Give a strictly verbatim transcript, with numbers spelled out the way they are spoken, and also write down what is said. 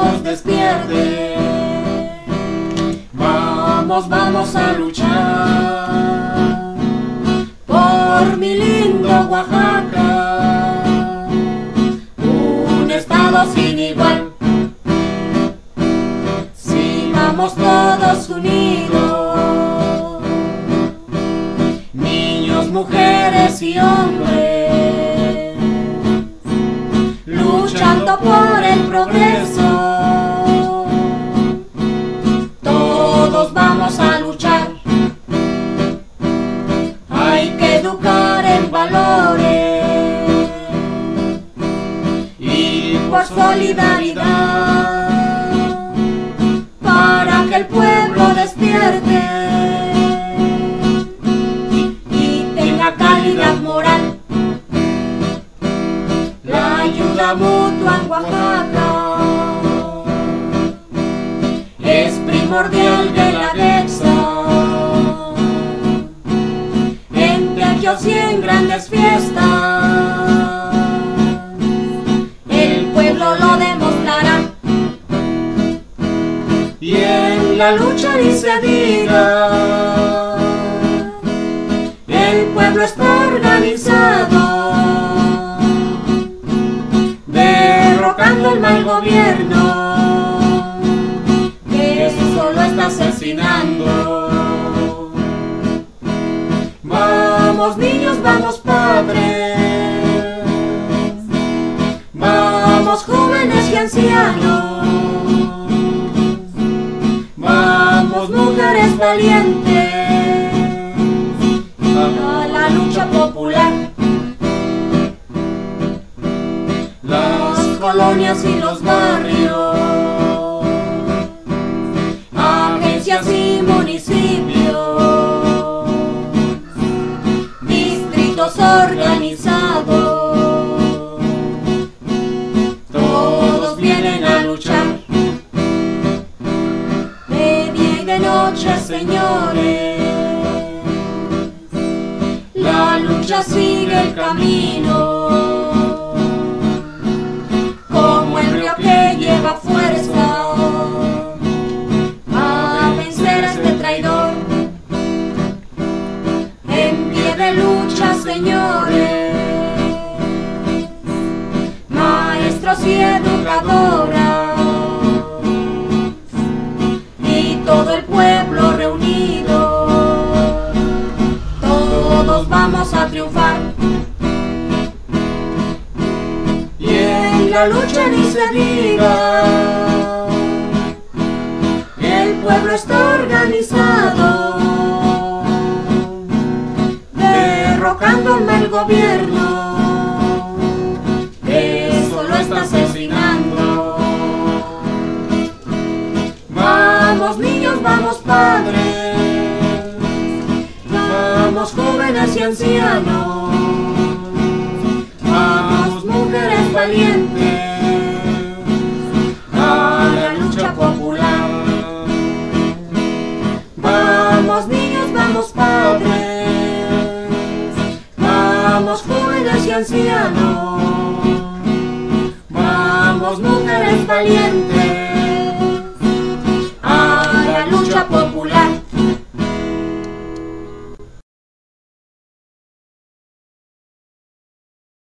pueblos despierte. Vamos, vamos a luchar por mi lindo Oaxaca, un estado sin igual. Si vamos todos unidos, niños, mujeres y hombres, luchando por el progreso, todos vamos a luchar. Hay que educar en valores y por solidaridad, para que el pueblo despierte y tenga calidad moral. La ayuda mutua en Oaxaca es primordial de la Dexa. En teatros y en grandes fiestas el pueblo lo demostrará. Y en la lucha ni se diga, el pueblo está organizado, derrocando el mal gobierno que solo está asesinando. Vamos niños, vamos padres, vamos jóvenes y ancianos, vamos mujeres valientes a la lucha popular. Las colonias y los barrios, agencias y municipios, distritos organizados, todos vienen a luchar. De día y de noche, señores, la lucha sigue el camino, como el río que lleva fuerza a vencer a este traidor. En pie de lucha, señores, maestros y educadoras, y todo el pueblo reunido, todos vamos a triunfar. Y en la lucha ni se diga, el pueblo está organizado, derrocando el mal gobierno que solo está asesinando. Vamos niños, vamos padres, vamos jóvenes y ancianos, vamos mujeres valientes a la lucha popular. Vamos niños, vamos padres, vamos jóvenes y ancianos, vamos mujeres valientes